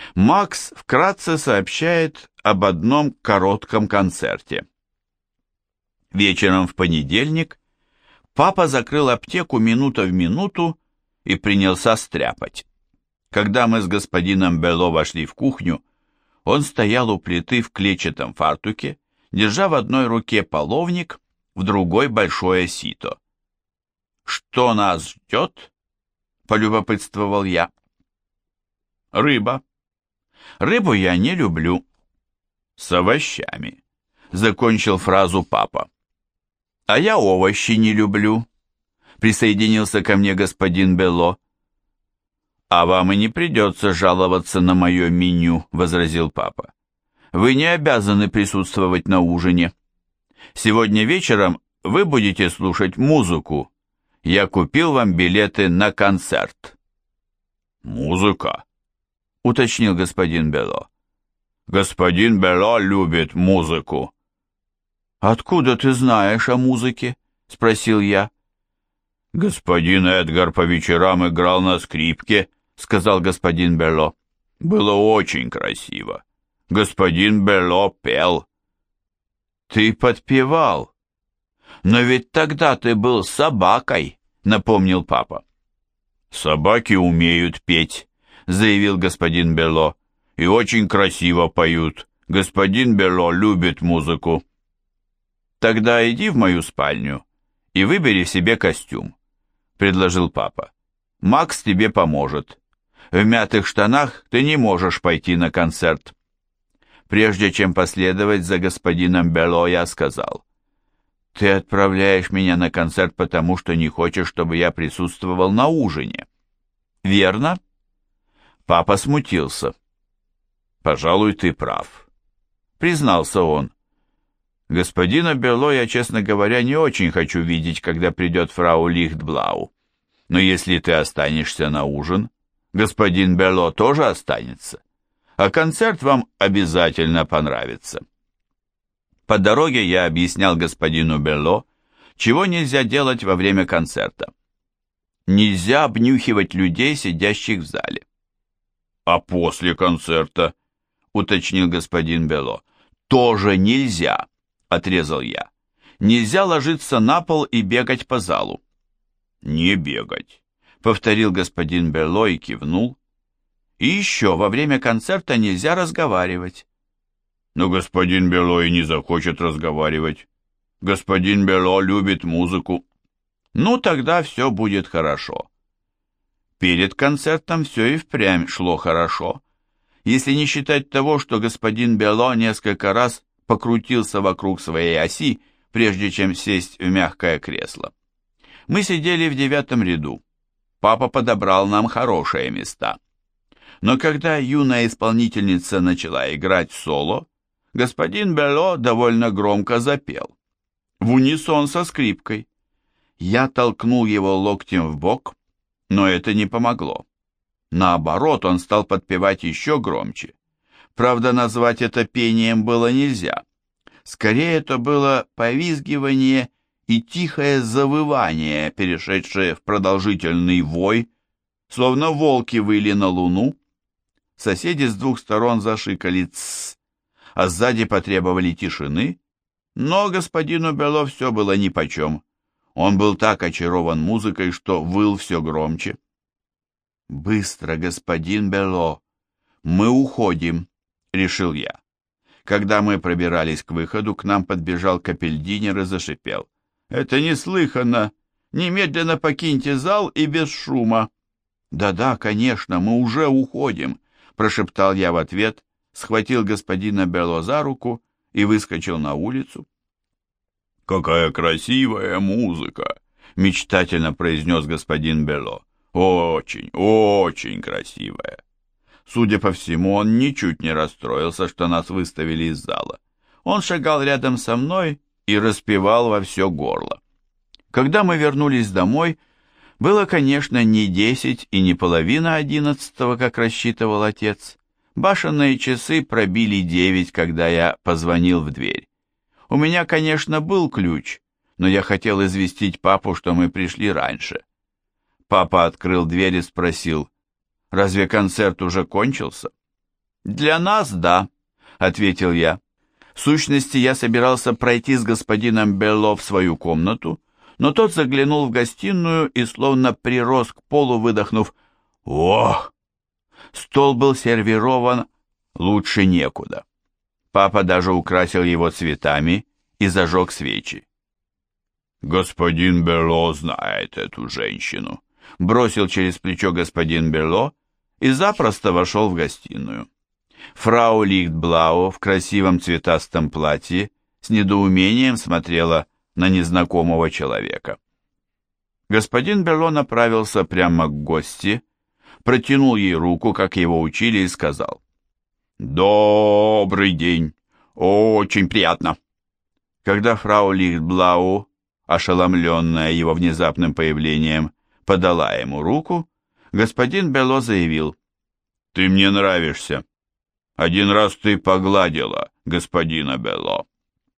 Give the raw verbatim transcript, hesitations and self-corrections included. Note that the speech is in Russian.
Макс вкратце сообщает об одном коротком концерте. Вечером в понедельник папа закрыл аптеку минута в минуту и принялся стряпать. Когда мы с господином Белло вошли в кухню, он стоял у плиты в клетчатом фартуке, держа в одной руке половник, в другой большое сито. «Что нас ждет?» — полюбопытствовал я. «Рыба. Рыбу я не люблю». «С овощами», — закончил фразу папа. «А я овощи не люблю», — присоединился ко мне господин Белло. «А вам и не придется жаловаться на мое меню», — возразил папа. «Вы не обязаны присутствовать на ужине. Сегодня вечером вы будете слушать музыку. Я купил вам билеты на концерт». «Музыка?» — уточнил господин Белло. «Господин Белло любит музыку». «Откуда ты знаешь о музыке?» — спросил я. «Господин Эдгар по вечерам играл на скрипке», — сказал господин Белло. «Было очень красиво. Господин Белло пел». «Ты подпевал. Но ведь тогда ты был собакой», — напомнил папа. «Собаки умеют петь», — заявил господин Белло. «И очень красиво поют. Господин Белло любит музыку». «Тогда иди в мою спальню и выбери себе костюм», — предложил папа. «Макс тебе поможет. В мятых штанах ты не можешь пойти на концерт». Прежде чем последовать за господином Белло, я сказал: «Ты отправляешь меня на концерт, потому что не хочешь, чтобы я присутствовал на ужине. Верно?» Папа смутился. «Пожалуй, ты прав», — признался он. «Господина Белло я, честно говоря, не очень хочу видеть, когда придет фрау Лихтблау. Но если ты останешься на ужин, господин Белло тоже останется, а концерт вам обязательно понравится». По дороге я объяснял господину Белло, чего нельзя делать во время концерта. Нельзя обнюхивать людей, сидящих в зале. «А после концерта?» — уточнил господин Белло. «Тоже нельзя», — отрезал я. «Нельзя ложиться на пол и бегать по залу». «Не бегать», — повторил господин Белло и кивнул. «И еще во время концерта нельзя разговаривать». «Но господин Белло и не захочет разговаривать. Господин Белло любит музыку». «Ну, тогда все будет хорошо». Перед концертом все и впрямь шло хорошо, если не считать того, что господин Белло несколько раз покрутился вокруг своей оси, прежде чем сесть в мягкое кресло. Мы сидели в девятом ряду. Папа подобрал нам хорошие места. Но когда юная исполнительница начала играть соло, господин Белло довольно громко запел, в унисон со скрипкой. Я толкнул его локтем в бок, но это не помогло. Наоборот, он стал подпевать еще громче. Правда, назвать это пением было нельзя. Скорее, это было повизгивание и тихое завывание, перешедшее в продолжительный вой, словно волки выли на луну. Соседи с двух сторон зашикали «тссс», а сзади потребовали тишины, но господину Белло все было нипочем. Он был так очарован музыкой, что выл все громче. «Быстро, господин Белло, мы уходим», — решил я. Когда мы пробирались к выходу, к нам подбежал капельдинер и зашипел: «Это неслыханно! Немедленно покиньте зал и без шума!» «Да-да, конечно, мы уже уходим», — прошептал я в ответ, схватил господина Белло за руку и выскочил на улицу. «Какая красивая музыка!» — мечтательно произнес господин Белло. «Очень, очень красивая!» Судя по всему, он ничуть не расстроился, что нас выставили из зала. Он шагал рядом со мной и распевал во все горло. Когда мы вернулись домой, было, конечно, не десять и не половина одиннадцатого, как рассчитывал отец. Башенные часы пробили девять, когда я позвонил в дверь. У меня, конечно, был ключ, но я хотел известить папу, что мы пришли раньше. Папа открыл дверь и спросил: «Разве концерт уже кончился?» «Для нас, да», — ответил я. В сущности, я собирался пройти с господином Белло в свою комнату, но тот заглянул в гостиную и словно прирос к полу, выдохнув «Ох!». Стол был сервирован лучше некуда. Папа даже украсил его цветами и зажег свечи. «Господин Белло знает эту женщину», — бросил через плечо господин Белло и запросто вошел в гостиную. Фрау Лихтблау в красивом цветастом платье с недоумением смотрела на незнакомого человека. Господин Белло направился прямо к гости, протянул ей руку, как его учили, и сказал: «Добрый день! Очень приятно!» Когда фрау Лихтблау, ошеломленная его внезапным появлением, подала ему руку, господин Белло заявил: «Ты мне нравишься. Один раз ты погладила господина Белло».